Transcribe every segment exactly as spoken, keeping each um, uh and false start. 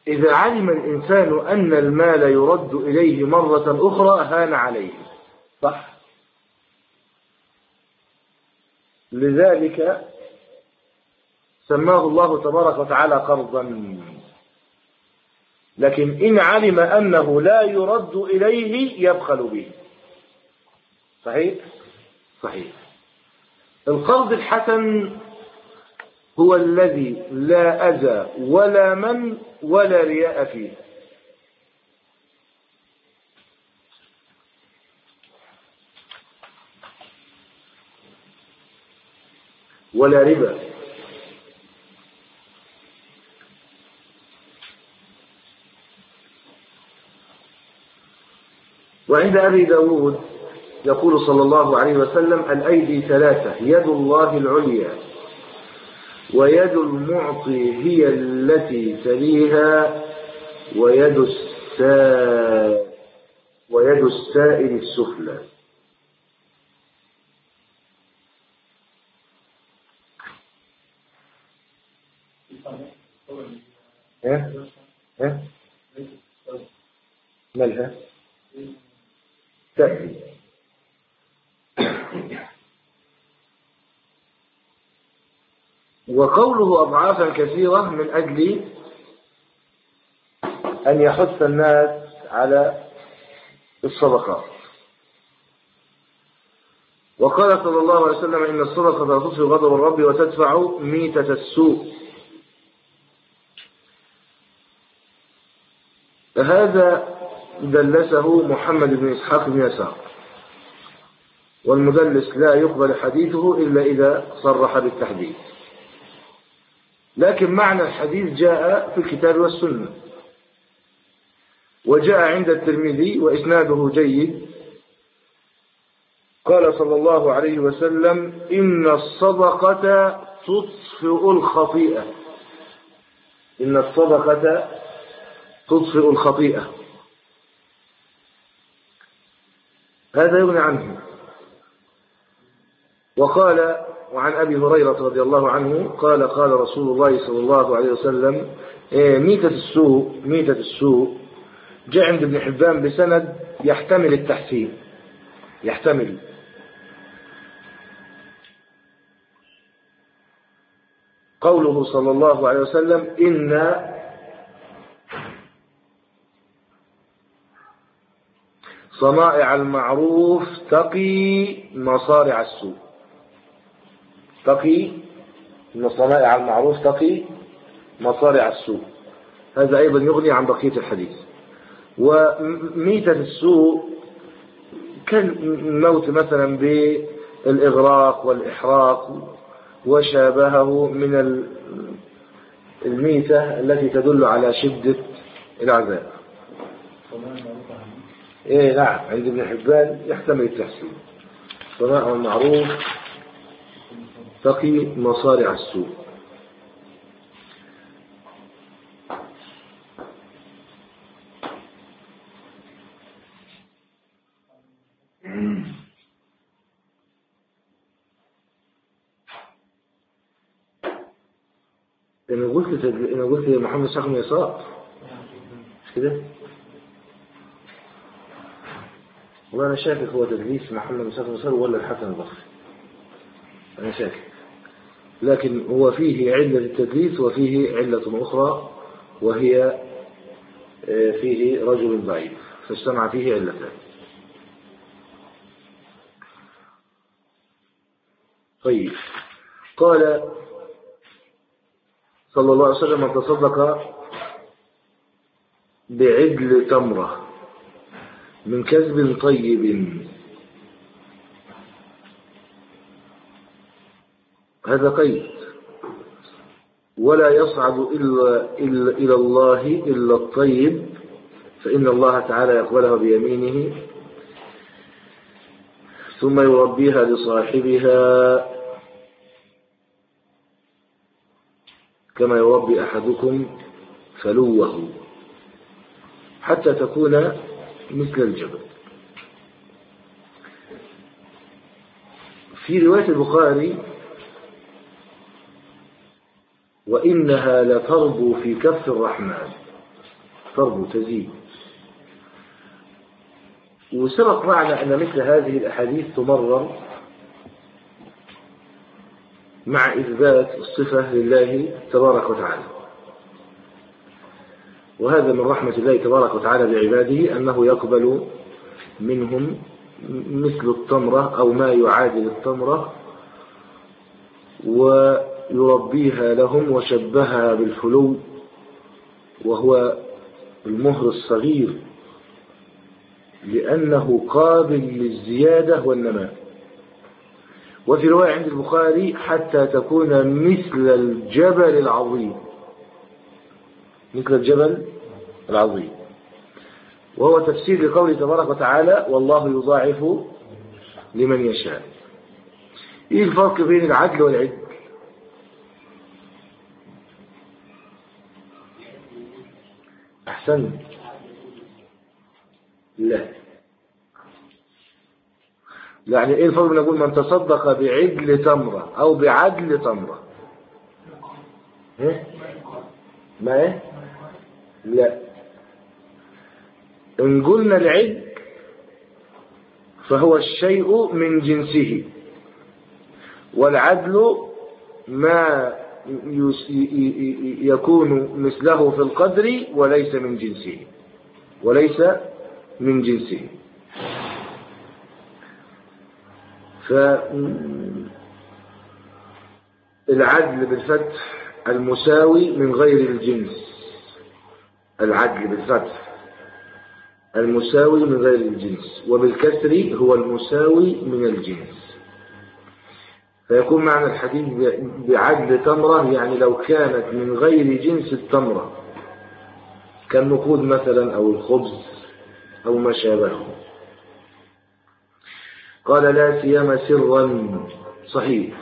إذا علم الإنسان أن المال يرد إليه مرة أخرى هان عليه، صح؟ لذلك سماه الله تبارك وتعالى قرضا. لكن إن علم أنه لا يرد إليه يبخل به. صحيح؟ صحيح. القرض الحسن هو الذي لا أذى ولا من ولا رياء فيه. ولا ربا. وعند أبي داود يقول صلى الله عليه وسلم: الأيدي ثلاثة، يد الله العليا ويد المعطي هي التي تليها ويد السائل ويد السائل السفلى. ها ها مالها تأتي. وقوله أضعافا كثيرة من أجل أن يحث الناس على الصدقات. وقال صلى الله عليه وسلم: إن الصدقة تطفئ غضب الرب وتدفع ميتة السوء. هذا دلسه محمد بن إسحاق بن يسار، والمدلس لا يقبل حديثه إلا إذا صرح بالتحديث. لكن معنى الحديث جاء في الكتاب والسنة، وجاء عند الترمذي وإسناده جيد. قال صلى الله عليه وسلم: إن الصدقة تطفئ الخطيئة. إن الصدقة تطفئ الخطيئة. هذا يغني عنه. وقال وعن أبي هريرة رضي الله عنه قال: قال رسول الله صلى الله عليه وسلم: ميتة السوء ميتة السوء جاء عند ابن حبان بسند يحتمل التحسين، يحتمل. قوله صلى الله عليه وسلم: إن صنائع المعروف تقي مصارع السوء. تقي إن صنائع المعروف تقي مصارع السوء. هذا أيضا يغني عن بقية الحديث. وميتة السوء كالموت مثلا بالإغراق والإحراق وشابهه من الميتة التي تدل على شدة العذاب. إيه نعم، عند ابن حبان يحتمل التحسين. صنائع المعروف تقي مصارع السوء. أنا قلت أنا قلت يا محمد صاحب يسار مش كده؟ والله أنا شاكك هو تدليس محمد صاحب يسار ولا الحسن البصري. أنا شاكك، لكن هو فيه علة التدليس وفيه علة أخرى، وهي فيه رجل ضعيف فاجتمع فيه علتان. طيب، قال صلى الله عليه وسلم: من تصدق بعدل تمرة من كسب طيب، هذا قيد، ولا يصعد إلا, إلا إلى الله إلا الطيب، فإن الله تعالى يقبلها بيمينه ثم يربيها لصاحبها كما يربي أحدكم فلوه حتى تكون مثل الجبل. في رواية البخاري: وإنها لتربو في كف الرحمن. تربو تزيد. وسبق معنا أن مثل هذه الأحاديث تمرر مع إثبات الصفة لله تبارك وتعالى، وهذا من رحمة الله تبارك وتعالى بعباده أنه يقبل منهم مثل التمرة أو ما يعادل التمرة ويربيها لهم، وشبهها بالفلو وهو المهر الصغير لأنه قابل للزيادة والنماء. وفي رواية عند البخاري حتى تكون مثل الجبل العظيم، مثل الجبل العظيم، وهو تفسير لقوله تبارك وتعالى والله يضاعف لمن يشاء. ايه الفرق بين العدل والعدل؟ احسن لا يعني ايه الفرق بين نقول من تصدق بعدل تمرة او بعدل تمرة؟ ايه ما ايه لا، ان قلنا العدل فهو الشيء من جنسه، والعدل ما يكون مثله في القدر وليس من جنسه وليس من جنسه. فالعدل بالفتح المساوي من غير الجنس، العدل بالفتح المساوي من غير الجنس، وبالكسر هو المساوي من الجنس. فيكون معنى الحديث بعدل تمرة يعني لو كانت من غير جنس التمرة كالنقود مثلا أو الخبز أو ما شابهه. قال لا سيما سرا، صحيح،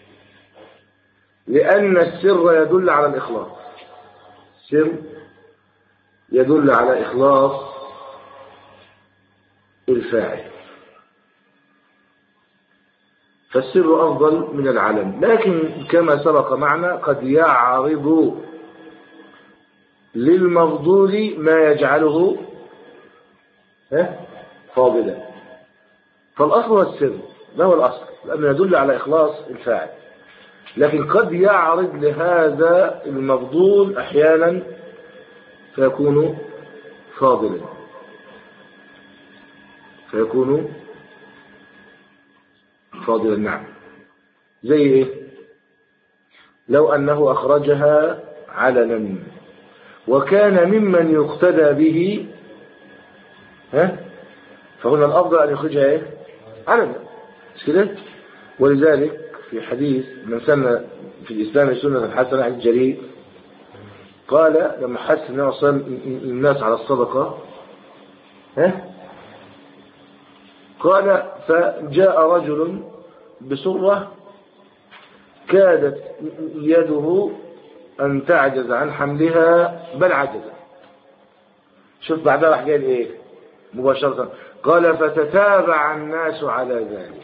لأن السر يدل على الإخلاص، السر يدل على إخلاص الفاعل، فالسر أفضل من العلن. لكن كما سبق معنا قد يعرض للمفضول ما يجعله فاضلا، فالأصل هو السر، ما هو الأصل؟ لأنه يدل على إخلاص الفاعل. لكن قد يعرض لهذا المفضول أحيانا فيكون فاضلا، فيكون فاضلا نعم. زي إيه؟ لو أنه أخرجها علنا وكان ممن يقتدى به، ها، فهنا الأفضل أن يخرجها إيه؟ علنا، مش كده؟ ولذلك في حديث من سن في الإسلام سنة حسنة عن الجرير قال لما حث الناس على الصدقة، ها، قال فجاء رجل بسرة كادت يده أن تعجز عن حملها بل عجز. شوف بعدها راح قال إيه مباشرة؟ قال فتتابع الناس على ذلك،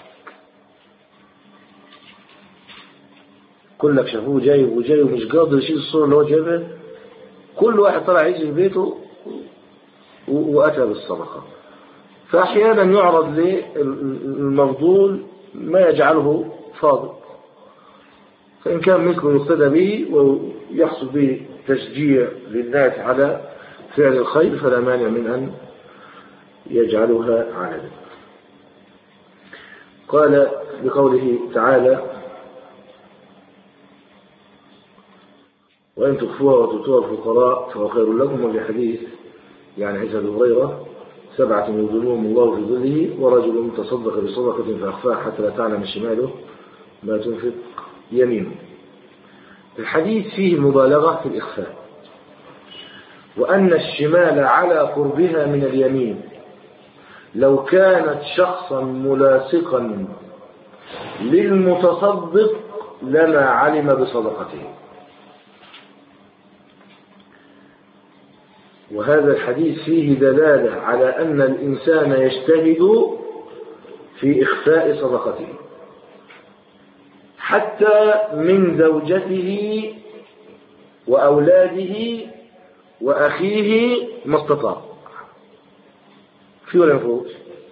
كلك شافوه جايب وجاي ومش قادر يشيل الصورة اللي هو جايبها، كل واحد طلع يجي في بيته وأتى بالصدقة. فأحيانا يعرض للمفضول ما يجعله فاضل، فإن كان مثله يقتدى به ويحصل به تشجيع للناس على فعل الخير فلا مانع من أن يجعلها عادة. قال بقوله تعالى وإن تخفوها وتؤتوها الفقراء فهو خير لكم، وفي حديث يعني عيسى بن هريرة سبعة يظلهم الله في ظله ورجل تصدق بصدقة فأخفاها حتى لا تعلم شماله ما تنفق يمينه. الحديث فيه مبالغة في الإخفاء، وأن الشمال على قربها من اليمين لو كانت شخصا ملاصقا للمتصدق لما علم بصدقته. وهذا الحديث فيه دلالة على أن الإنسان يجتهد في إخفاء صدقته حتى من زوجته وأولاده وأخيه ما استطاع. في ولا مفروض؟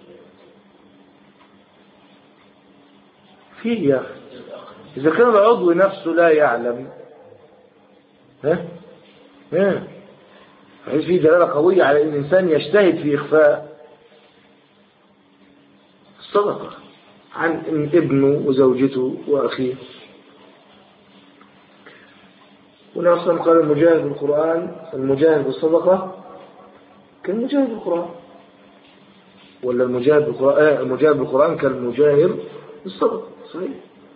في يا أخي. إذا كان العضو نفسه لا يعلم ها ها فهي في دلالة قوية على أن الإنسان يجتهد في إخفاء الصدقة عن ابنه وزوجته وأخيه. ونصلا قال المجاهد بالقرآن المجاهد بالصدقة كالمجاهد بالقرآن، ولا المجاهد بالقرآن المجاهد بالقرآن كالمجاهد بالصدقة. صحيح.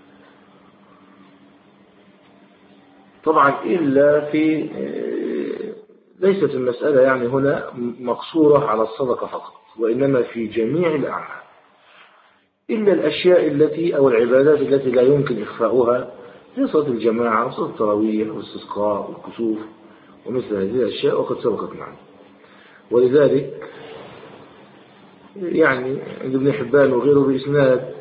طبعا إلا في ليست المسألة يعني هنا مقصورة على الصدقة فقط، وإنما في جميع الأعمال إلا الأشياء التي أو العبادات التي لا يمكن إخفاؤها هي صلاة الجماعة وصلاة التراويح والاستسقاء والكسوف ومثل هذه الأشياء وقد سبقت معنا. ولذلك يعني عند ابن حبان وغيره بإسناد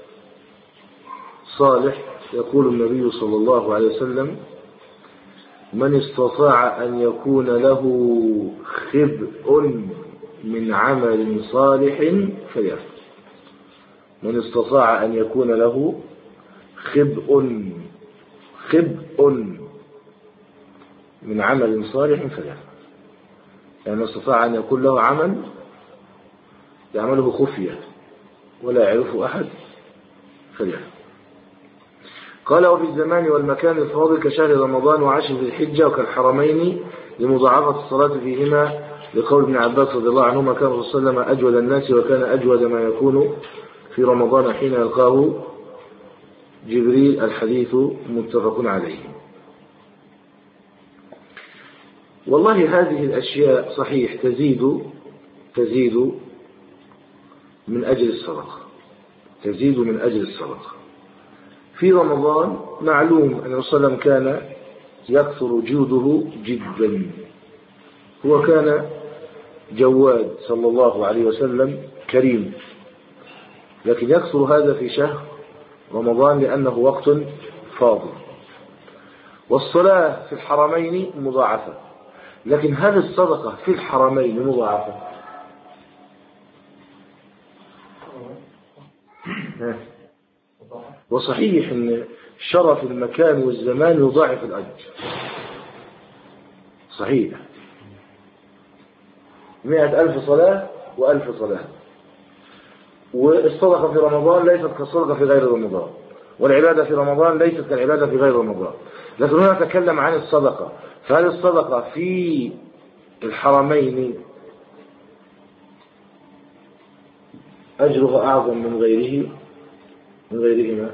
صالح يقول النبي صلى الله عليه وسلم: من استطاع أن يكون له خبء من عمل صالح فليفعل. من استطاع أن يكون له خبء خبء من عمل صالح فليفعل، يعني من استطاع أن يكون له عمل يعمله خفية ولا يعرفه أحد فليفعل. قال: وفي الزمان والمكان الفاضل كشهر رمضان وعشر ذي الحجة وكالحرمين لمضاعفة الصلاة فيهما، لقول ابن عباس رضي الله عنهما: كان الرسول صلى الله عليه وسلم أجود الناس وكان أجود ما يكون في رمضان حين يلقاه جبريل. الحديث متفق عليه. والله هذه الأشياء صحيح تزيد تزيد من أجل الصدقة تزيد من أجل الصدقة. في رمضان معلوم أن الرسول صلى الله عليه وسلم كان يكثر جوده جدا، هو كان جواد صلى الله عليه وسلم كريم، لكن يكثر هذا في شهر رمضان لأنه وقت فاضل. والصلاة في الحرمين مضاعفة، لكن هل الصدقة في الحرمين مضاعفة؟ وصحيح أن شرف المكان والزمان يضاعف الأجر، صحيح. مئة ألف صلاة وألف صلاة. والصدقة في رمضان ليست كالصدقة في غير رمضان، والعبادة في رمضان ليست كالعبادة في غير رمضان. لكن هنا نتكلم عن الصدقة، فهل الصدقة في الحرمين أجرها أعظم من غيره من غيرهما؟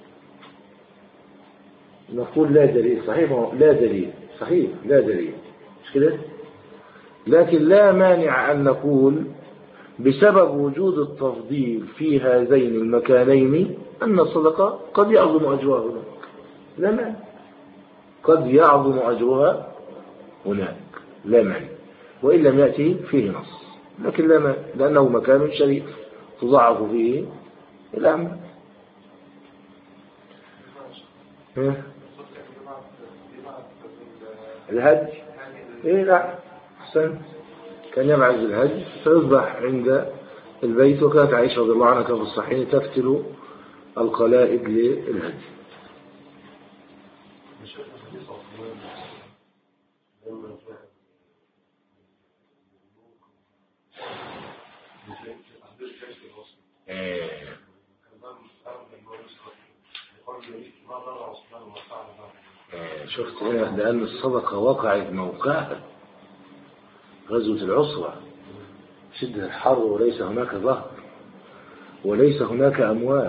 نقول لا دليل. صحيح، لا دليل. صحيح، لا دليل، مش كده؟ لكن لا مانع أن نقول بسبب وجود التفضيل في هذين المكانين أن الصدقة قد يعظم أجرها هناك. لا مانع، قد يعظم أجرها هناك، لا مانع، وإن لم يأتي فيه نص، لكن لا مانع لأنه مكان شريف تضاعف فيه الأعمال. الهج إيه؟ لا، أحسن. كان يبعث الهج فيذبح عند البيت، وكانت عائشة رضي الله عنها كان في الصحيح تفتل القلائد للهج. شفت هنا لأن الصدقة وقعت موقعها غزوة العسرة، شدة الحر، وليس هناك ظهر وليس هناك أموال.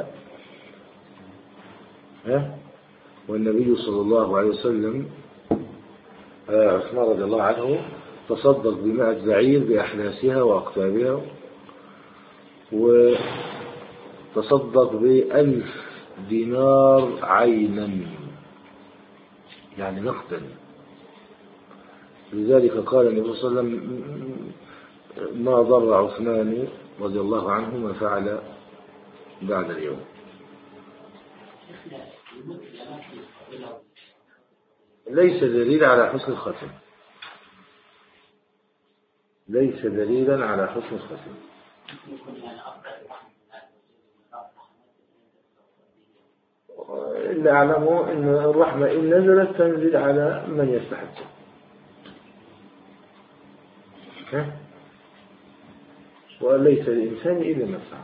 ها؟ والنبي صلى الله عليه وسلم عثمان رضي الله عنه تصدق بمائة بعير بأحلاسها وأقتابها، وتصدق بألف دينار عينا يعني نقدا. لذلك قال النبي صلى الله عليه وسلم: ما ضر عثمان رضي الله عنه ما فعل بعد اليوم. ليس دليل على حسن الختم، ليس دليلا على حسن الختم. اللي أعلمه أن الرحمة إن نزلت تنزل على من يستحق. وليس للإنسان إلا ما سعى.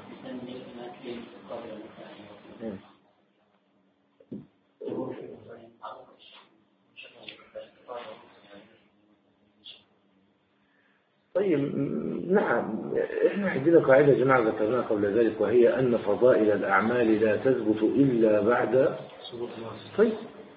طيب نعم، احنا عندنا قاعدة جماعة ذكرناها قبل ذلك، وهي أن فضائل الأعمال لا تثبت إلا بعد طيب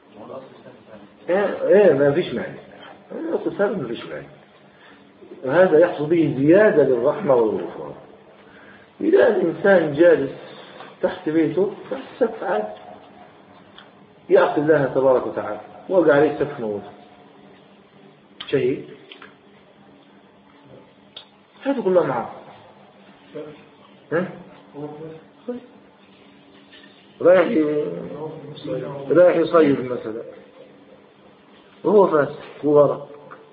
ايه, إيه ما فيش معنى، الأصل ما فيش معنى. وهذا يحصل به زيادة للرحمة والغفران. إذا الإنسان جالس تحت بيته فالسقف عاد يعصي الله تبارك وتعالى وقع عليه سقف موت شهيد، هذا كله معه. ها؟ رايح رايح يصيد مثلا وهو فاسق وغرق،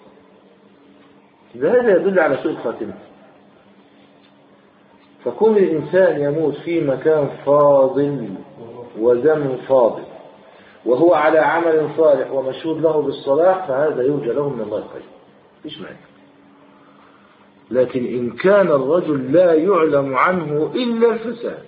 هذا يدل على سوء الخاتمة. فكون الإنسان يموت في مكان فاضل ودم فاضل وهو على عمل صالح ومشهود له بالصلاح، فهذا يرجى له من الله الخير، مفيش معنى. لكن إن كان الرجل لا يعلم عنه إلا الفساد،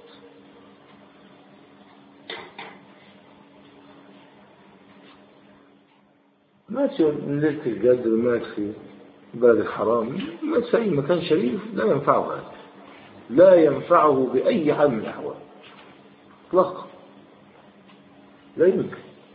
مات في ليلة القدر، مات في بلد الحرام، مات في أي مكان شريف، لا ينفعه هذا، لا ينفعه بأي حال من الأحوال اطلاقا، لا يمكن.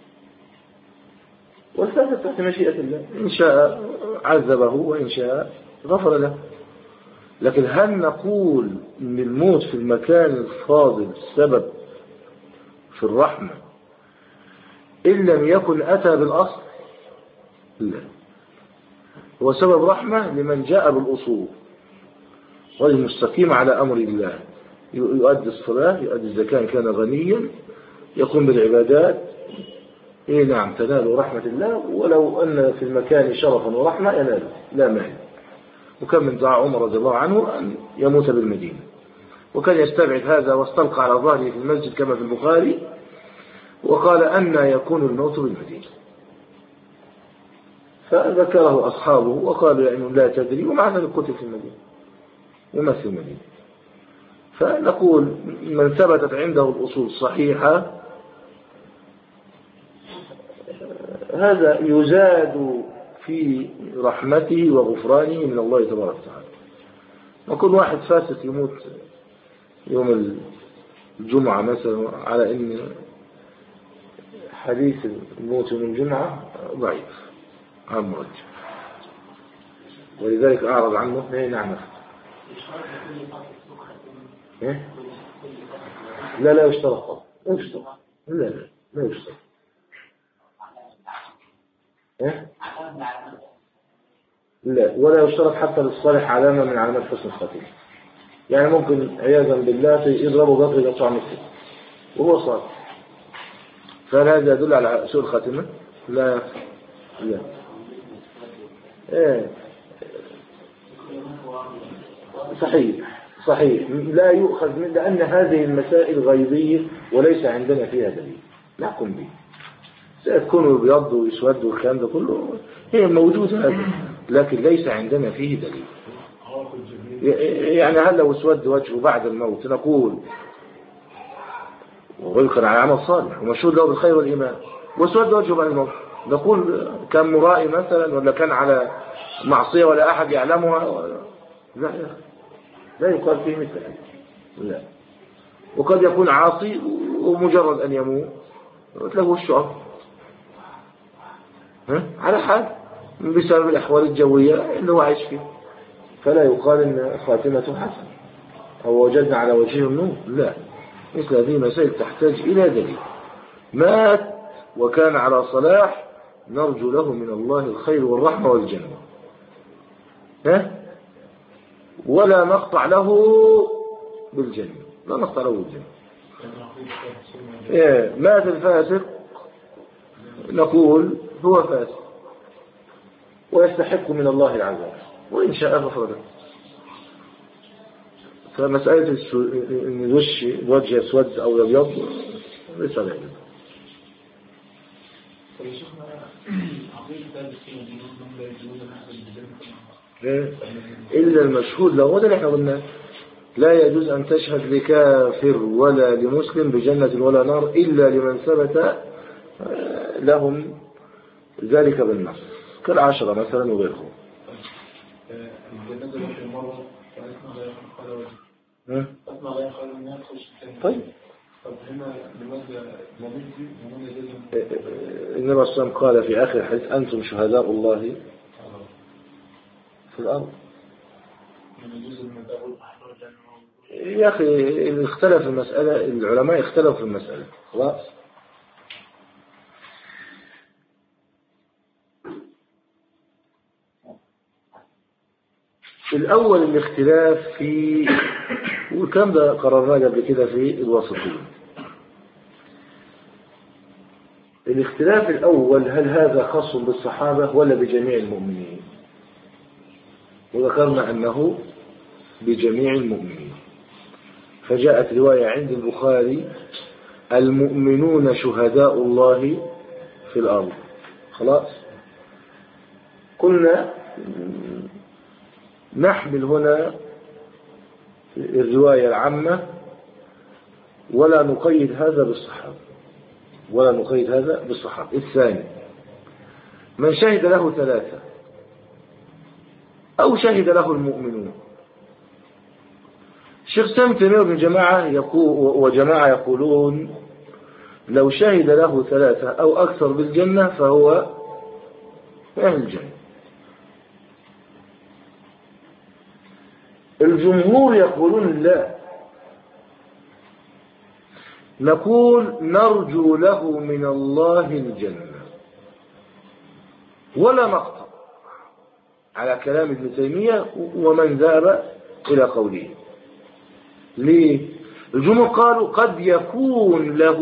والفاسد تحت مشيئة الله، إن شاء عذبه وإن شاء غفر له. لكن هل نقول إن الموت في المكان الفاضل سبب في الرحمة إن لم يكن أتى بالأصل؟ لا، هو سبب رحمة لمن جاء بالأصول والمستقيم على أمر الله، يؤدي الصلاة، يؤدي الزكاة إن كان غنيا، يقوم بالعبادات، إيه نعم تنال رحمة الله، ولو أن في المكان شرفا ورحمة ينال لا مانع. وكان من دعاء عمر رضي الله عنه أن يموت بالمدينة، وكان يستبعد هذا واستلقى على ظهره في المسجد كما في البخاري، وقال أن يكون الموت بالمدينة، فذكره أصحابه وقالوا يعني لا تدري، ومع ذلك قتل في المدينة ومات في المدينة. فنقول من ثبتت عنده الأصول الصحيحة هذا يزاد في رحمته وغفرانه من الله تبارك وتعالى. وكل واحد فاسق يموت يوم الجمعة مثلا على أن حديث الموت يوم الجمعة ضعيف عن مرجع، ولذلك أعرض عنه. ايه نعم. إيه؟ لا لا يشترط، لا يشترط، لا لا لا يشترط. إيه؟ لا، ولا يشترط حتى للصالح علامة من علامات حسن الخاتمة. يعني ممكن عياذا بالله يضربه قطر يقطع نصه وهو صالح، فهل هذا يدل على سوء الخاتمة؟ لا لا. إيه؟ صحيح صحيح، لا يؤخذ من، لأن هذه المسائل غيبية وليس عندنا فيها دليل نحكم به. سيكون بيض ويسود والكلام ده كله هي موجودة هذا، لكن ليس عندنا فيه دليل. يعني هل لو اسود وجهه بعد الموت نقول ويذكر على عمل صالح ومشهود له بالخير والإيمان، واسود وجهه بعد الموت نقول كان مرائي مثلا ولا كان على معصية ولا أحد يعلمها؟ لا لا يقال فيه مثل هذا، لا. وقد يكون عاصي ومجرد أن يموت له الشعر على حال بسبب الأحوال الجوية اللي هو عايش فيه، فلا يقال إن خاتمته حسن أو وجدنا على وجهه النور، لا. مثل هذه المسائل تحتاج إلى دليل. مات وكان على صلاح نرجو له من الله الخير والرحمة والجنة، ها؟ ولا نقطع له بالجنة، لا نقطع له بالجنة. إيه؟ مات الفاسق نقول هو فاسق ويستحق من الله العذاب، وإن شاء غفر له. فمسألة إن الوش الوجه يسود أو يبيض ليس لا يجوز. إلا المشهود له، وده اللي احنا قلنا لا يجوز أن تشهد لكافر ولا لمسلم بجنة ولا نار إلا لمن ثبت لهم ذلك بالنص كالعشرة مثلا وغيرهم. طيب النبي صلى الله عليه وسلم قال في آخر الحديث أنتم شهداء الله في الأرض. يا أخي اختلف في المسألة، العلماء اختلفوا في المسألة خلاص. الأول الاختلاف في، وكان ده قررناه قبل كده في الوسطية. الاختلاف الأول هل هذا خاص بالصحابة ولا بجميع المؤمنين؟ وذكرنا أنه بجميع المؤمنين، فجاءت رواية عند البخاري المؤمنون شهداء الله في الأرض. خلاص قلنا نحمل هنا الرواية العامة ولا نقيد هذا بالصحابة، ولا نقيد هذا بالصحابة. الثاني من شهد له ثلاثة أو شهد له المؤمنون. الشيخ سامي تيمية بن جماعة يقول وجماعة يقولون لو شهد له ثلاثة أو أكثر بالجنة فهو أهل الجنة. الجمهور يقولون لا، نقول نرجو له من الله الجنة ولا نقطع على كلام ابن تيمية ومن ذهب إلى قوله. ليه؟ الجمهور قالوا قد يكون له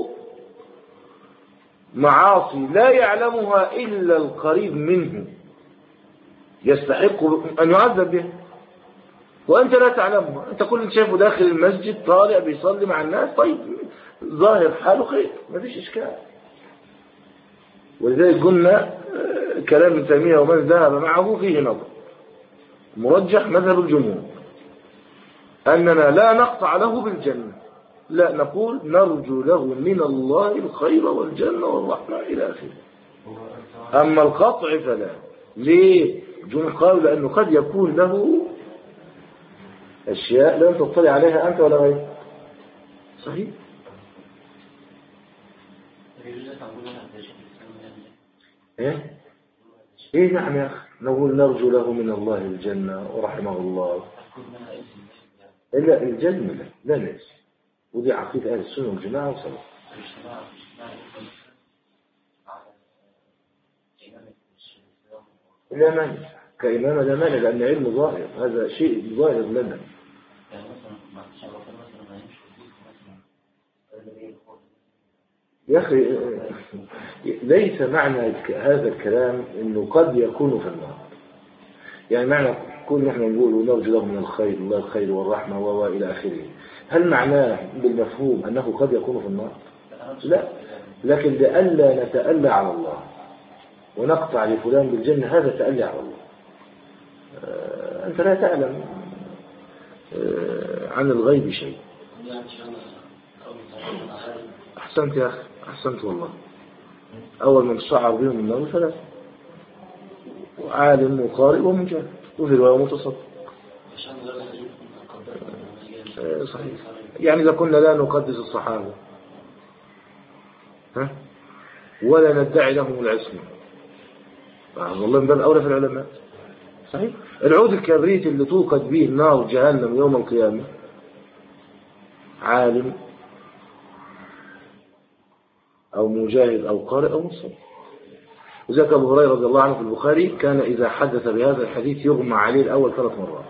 معاصي لا يعلمها إلا القريب منه يستحق أن يعذب به وأنت لا تعلمها. أنت كل شايفه داخل المسجد طالع بيصلي مع الناس، طيب ظاهر حاله خير ما فيش إشكال. ولذلك قلنا كلام ابن تيمية ومن ذهب معه فيه نظر. مرجح مذهب الجمهور أننا لا نقطع له بالجنة، لا نقول نرجو له من الله الخير والجنة والرحمة إلى آخره. أما القطع فلا. ليه؟ الجمهور قالوا لأنه قد يكون له أشياء لا تطلع عليها أنت ولا غيرك. صحيح. إيه؟ إيه نعم يا أخي، نقول نرجو له من الله الجنة ورحمه الله. إلا الجنة لا لا ليس، ودي عقيدة أهل السنة والجماعة وصلاة. لا مانع كإمامة، لا مانع لأن علم ظاهر، هذا شيء ظاهر لنا. يا أخي ليس معنى هذا الكلام إنه قد يكون في النار، يعني معنى كل نحن نقول نرجو له من الخير الله الخير والرحمة وإلى آخره، هل معناه بالمفهوم أنه قد يكون في النار؟ لا، لكن لئلا نتألى على الله ونقطع لفلان بالجنة هذا تألي على الله. أنت لا تعلم عن الغيب شيء. أحسنت يا أخي، أحسنت والله. أول من صعب بهم النار ثلاثة، عالم وقارئ ومجاهد، وفي رواية متصدق. صحيح. يعني إذا كنا لا نقدس الصحابة ها ولا ندعي لهم العصمة، والله من باب أولى في العلماء. صحيح. العود الكبريت اللي توقد به النار جهنم يوم القيامة عالم أو مجاهد أو قارئ أو مصدق. وذلك أبو هريرة رضي الله عنه في البخاري كان إذا حدث بهذا الحديث يغمى عليه الأول ثلاث مرات.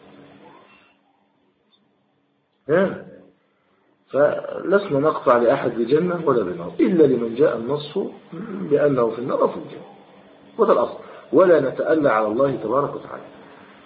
ها فلسنا نقطع لأحد بجنة ولا بنار إلا لمن جاء النص بأنه في النار أو في الجنة، وهذا الأصل. ولا نتألى على الله تبارك وتعالى.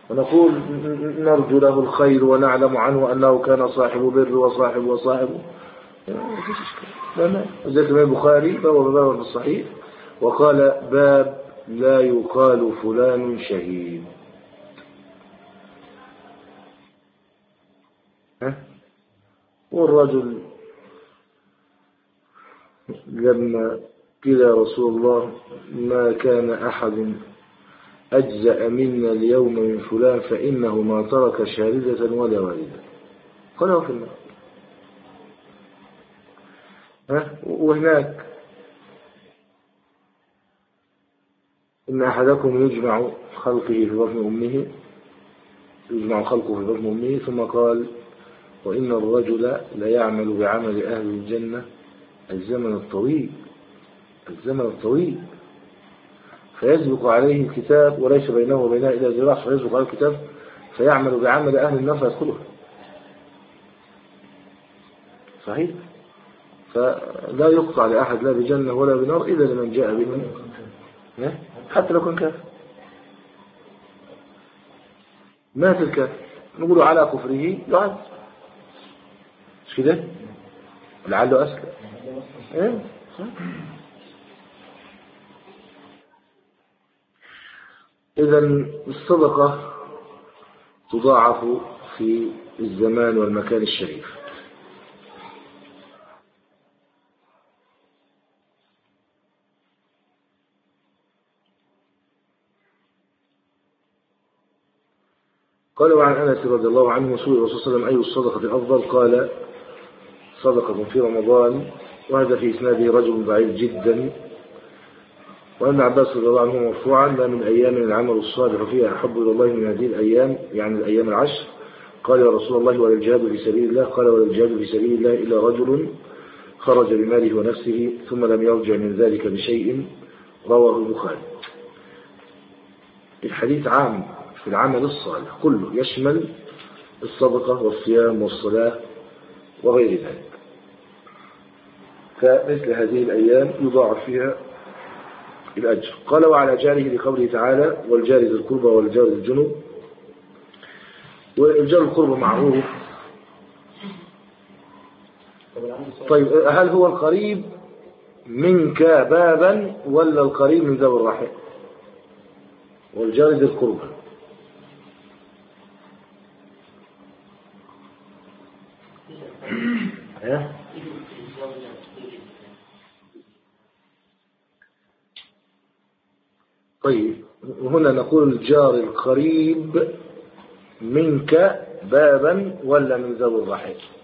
ونقول نرجو له الخير ونعلم عنه أنه كان صاحب بر وصاحب وصاحب، ما فيش إشكال. ذلك الإمام البخاري باب باب في الصحيح وقال باب لا يقال فلان شهيد. ها؟ والرجل لما قيل يا رسول الله ما كان أحد أجزأ منا اليوم من فلان فإنه ما ترك شاردة ولا والدة، قاله في النار. ها؟ وهناك إن أحدكم يجمع خلقه في بطن أمه يجمع خلقه في بطن أمه ثم قال وإن الرجل ليعمل بعمل أهل الجنة الزمن الطويل الزمن الطويل فيسبق عليه الكتاب وليس بينه وبينها إلا ذراع فيسبق عليه الكتاب فيعمل بعمل أهل النار فيدخلها. صحيح؟ فلا يقطع لأحد لا بجنة ولا بنار إلا لمن جاء بمن حتى لو كان كافر. مات الكافر نقول على كفره يعد، مش كده؟ لعله أسلم. إيه؟ إذن الصدقة تضاعف في الزمان والمكان الشريف. قال وعن أنس رضي الله عنه سئل الرسول صلى الله عليه وسلم أي الصدقة أفضل؟ قال صدقة في رمضان، وهذا في إسناده رجل ضعيف جدا. وأن عباس رضي الله عنه مرفوعا ما من أيام العمل الصالح فيها أحب إلى الله من هذه الأيام، يعني الأيام العشر. قال يا رسول الله ولا الجهاد في سبيل الله؟ قال ولا الجهاد في سبيل الله إلا رجل خرج بماله ونفسه ثم لم يرجع من ذلك بشيء، رواه البخاري. الحديث عام في العمل الصالح كله، يشمل الصدقة والصيام والصلاة وغير ذلك. فمثل هذه الأيام يضاعف فيها الأجر. قال وعلى جاره لقوله تعالى والجار ذي القربى والجار ذي الجنب. والجار القربى معروف. طيب هل هو القريب منك بابا ولا القريب من ذوي الرحم؟ والجار ذي القربى طيب هنا نقول الجار القريب منك بابا ولا من ذوي الرحم؟